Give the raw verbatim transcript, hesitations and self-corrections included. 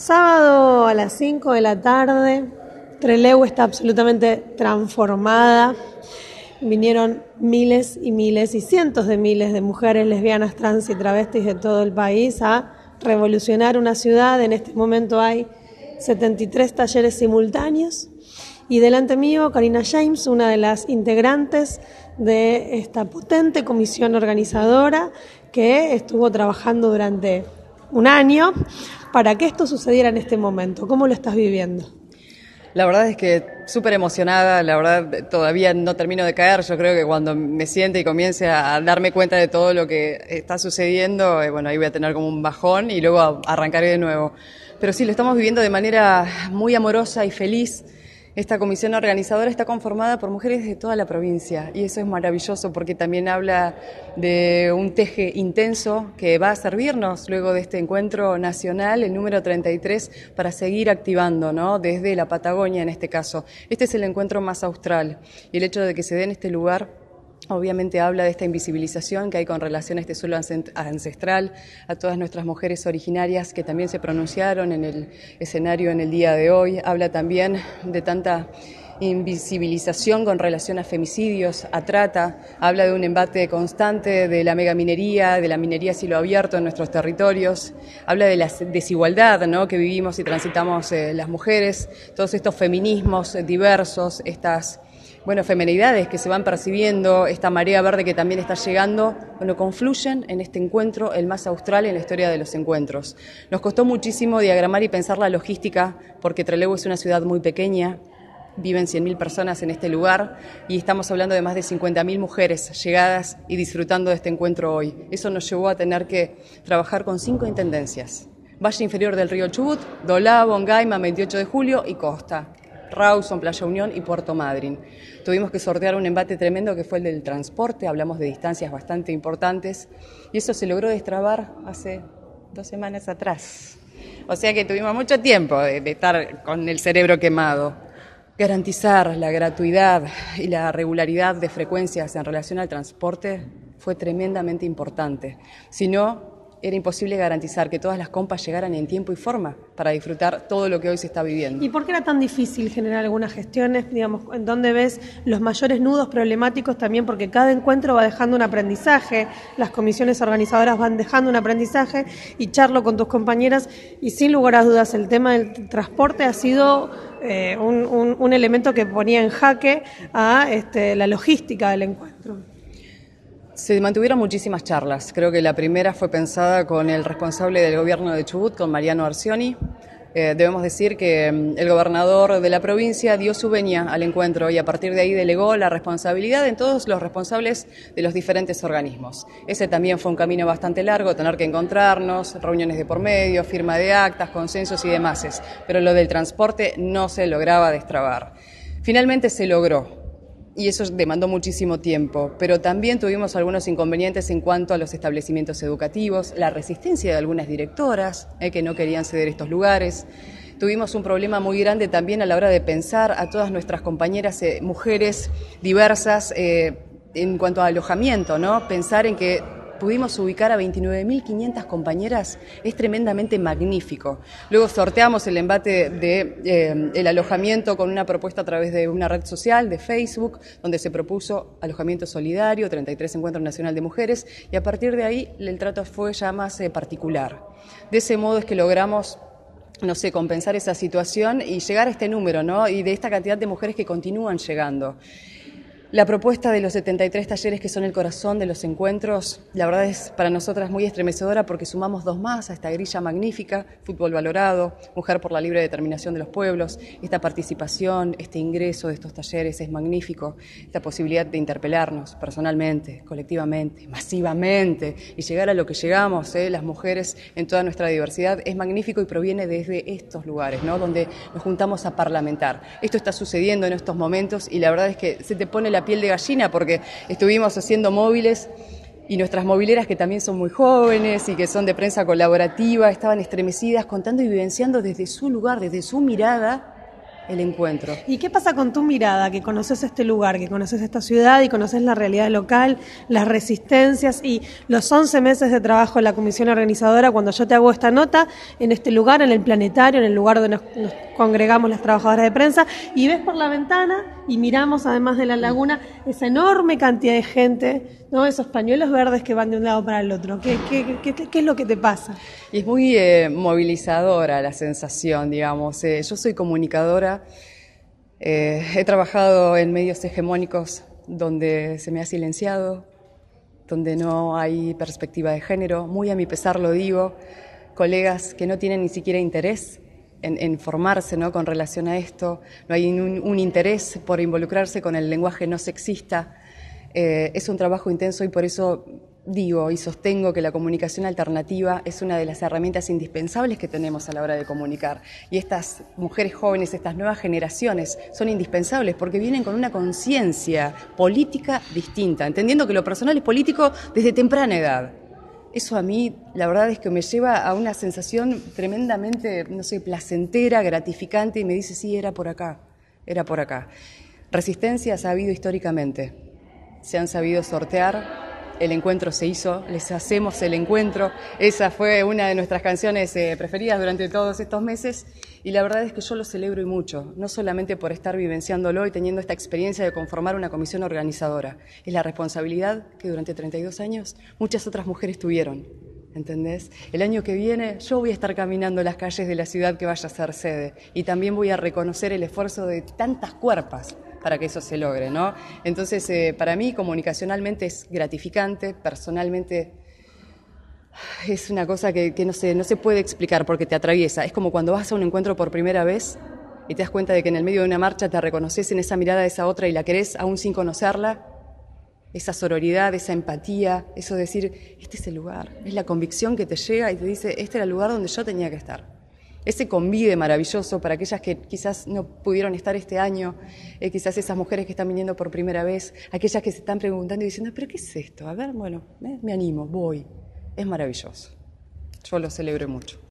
Sábado a las cinco de la tarde, Trelew está absolutamente transformada. Vinieron miles y miles y cientos de miles de mujeres lesbianas, trans y travestis de todo el país a revolucionar una ciudad. En este momento hay setenta y tres talleres simultáneos y delante mío Karina James, una de las integrantes de esta potente comisión organizadora que estuvo trabajando durante un año para que esto sucediera en este momento. ¿Cómo lo estás viviendo? La verdad es que súper emocionada, la verdad todavía no termino de caer. Yo creo que cuando me siente y comience a darme cuenta de todo lo que está sucediendo, eh, bueno, ahí voy a tener como un bajón y luego arrancaré de nuevo. Pero sí, lo estamos viviendo de manera muy amorosa y feliz. Esta comisión organizadora está conformada por mujeres de toda la provincia y eso es maravilloso porque también habla de un teje intenso que va a servirnos luego de este encuentro nacional, el número treinta y tres, para seguir activando, ¿no? Desde la Patagonia en este caso. Este es el encuentro más austral y el hecho de que se dé en este lugar obviamente habla de esta invisibilización que hay con relación a este suelo ancestral, a todas nuestras mujeres originarias que también se pronunciaron en el escenario en el día de hoy. Habla también de tanta invisibilización con relación a femicidios, a trata. Habla de un embate constante de la megaminería, de la minería a cielo abierto en nuestros territorios. Habla de la desigualdad, ¿no?, que vivimos y transitamos eh, las mujeres, todos estos feminismos diversos, estas Bueno, feminidades que se van percibiendo, esta marea verde que también está llegando, bueno, confluyen en este encuentro, el más austral en la historia de los encuentros. Nos costó muchísimo diagramar y pensar la logística, porque Trelew es una ciudad muy pequeña, viven cien mil personas en este lugar y estamos hablando de más de cincuenta mil mujeres llegadas y disfrutando de este encuentro hoy. Eso nos llevó a tener que trabajar con cinco intendencias: Valle Inferior del Río Chubut, Dolá, Bongaima, veintiocho de julio y Costa, Rawson, Playa Unión y Puerto Madryn. Tuvimos que sortear un embate tremendo que fue el del transporte, hablamos de distancias bastante importantes y eso se logró destrabar hace dos semanas atrás. O sea que tuvimos mucho tiempo de, de estar con el cerebro quemado. Garantizar la gratuidad y la regularidad de frecuencias en relación al transporte fue tremendamente importante. Si no, era imposible garantizar que todas las compas llegaran en tiempo y forma para disfrutar todo lo que hoy se está viviendo. ¿Y por qué era tan difícil generar algunas gestiones? Digamos, ¿en dónde ves los mayores nudos problemáticos también? Porque cada encuentro va dejando un aprendizaje, las comisiones organizadoras van dejando un aprendizaje y charlo con tus compañeras y sin lugar a dudas el tema del transporte ha sido eh, un, un, un elemento que ponía en jaque a este, la logística del encuentro. Se mantuvieron muchísimas charlas. Creo que la primera fue pensada con el responsable del gobierno de Chubut, con Mariano Arcioni. Eh, debemos decir que el gobernador de la provincia dio su venia al encuentro y a partir de ahí delegó la responsabilidad en todos los responsables de los diferentes organismos. Ese también fue un camino bastante largo, tener que encontrarnos, reuniones de por medio, firma de actas, consensos y demás. Pero lo del transporte no se lograba destrabar. Finalmente se logró. Y eso demandó muchísimo tiempo, pero también tuvimos algunos inconvenientes en cuanto a los establecimientos educativos, la resistencia de algunas directoras eh, que no querían ceder estos lugares. Tuvimos un problema muy grande también a la hora de pensar a todas nuestras compañeras eh, mujeres diversas eh, en cuanto a alojamiento, ¿no? Pensar en que pudimos ubicar a veintinueve mil quinientas compañeras es tremendamente magnífico. Luego sorteamos el embate de eh, el alojamiento con una propuesta a través de una red social, de Facebook, donde se propuso alojamiento solidario, treinta y tres Encuentro Nacional de Mujeres, y a partir de ahí el trato fue ya más eh, particular. De ese modo es que logramos, no sé, compensar esa situación y llegar a este número, ¿no? Y de esta cantidad de mujeres que continúan llegando. La propuesta de los setenta y tres talleres que son el corazón de los encuentros, la verdad es para nosotras muy estremecedora porque sumamos dos más a esta grilla magnífica: fútbol valorado, mujer por la libre determinación de los pueblos. Esta participación, este ingreso de estos talleres es magnífico, esta posibilidad de interpelarnos personalmente, colectivamente, masivamente y llegar a lo que llegamos, ¿eh? Las mujeres en toda nuestra diversidad, es magnífico y proviene desde estos lugares, ¿no?, donde nos juntamos a parlamentar. Esto está sucediendo en estos momentos y la verdad es que se te pone la piel de gallina porque estuvimos haciendo móviles y nuestras mobileras, que también son muy jóvenes y que son de prensa colaborativa, estaban estremecidas contando y vivenciando desde su lugar, desde su mirada, el encuentro. ¿Y qué pasa con tu mirada, que conoces este lugar, que conoces esta ciudad y conoces la realidad local, las resistencias y los once meses de trabajo de la comisión organizadora? Cuando yo te hago esta nota, en este lugar, en el planetario, en el lugar donde nos, nos congregamos las trabajadoras de prensa, y ves por la ventana y miramos, además de la laguna, esa enorme cantidad de gente, ¿no? Esos pañuelos verdes que van de un lado para el otro. ¿Qué, qué, qué, qué es lo que te pasa? Y es muy eh, movilizadora la sensación, digamos. Eh, yo soy comunicadora, eh, he trabajado en medios hegemónicos donde se me ha silenciado, donde no hay perspectiva de género, muy a mi pesar lo digo, colegas que no tienen ni siquiera interés en, en formarse, ¿no?, con relación a esto, no hay un, un interés por involucrarse con el lenguaje no sexista. Eh, es un trabajo intenso y por eso digo y sostengo que la comunicación alternativa es una de las herramientas indispensables que tenemos a la hora de comunicar. Y estas mujeres jóvenes, estas nuevas generaciones, son indispensables porque vienen con una conciencia política distinta, entendiendo que lo personal es político desde temprana edad. Eso a mí, la verdad es que me lleva a una sensación tremendamente, no sé, placentera, gratificante, y me dice, sí, era por acá, era por acá. Resistencias ha habido históricamente. Se han sabido sortear, el encuentro se hizo, les hacemos el encuentro. Esa fue una de nuestras canciones eh, preferidas durante todos estos meses y la verdad es que yo lo celebro y mucho, no solamente por estar vivenciándolo y teniendo esta experiencia de conformar una comisión organizadora, es la responsabilidad que durante treinta y dos años muchas otras mujeres tuvieron. ¿Entendés? El año que viene yo voy a estar caminando las calles de la ciudad que vaya a ser sede y también voy a reconocer el esfuerzo de tantas cuerpas para que eso se logre, ¿no? Entonces, eh, para mí, comunicacionalmente es gratificante, personalmente es una cosa que, que no se, no se puede explicar porque te atraviesa. Es como cuando vas a un encuentro por primera vez y te das cuenta de que en el medio de una marcha te reconoces en esa mirada de esa otra y la querés aún sin conocerla. Esa sororidad, esa empatía, eso de decir, este es el lugar, es la convicción que te llega y te dice, este era el lugar donde yo tenía que estar. Ese convite maravilloso para aquellas que quizás no pudieron estar este año, eh, quizás esas mujeres que están viniendo por primera vez, aquellas que se están preguntando y diciendo, ¿pero qué es esto? A ver, bueno, eh, me animo, voy. Es maravilloso. Yo lo celebro mucho.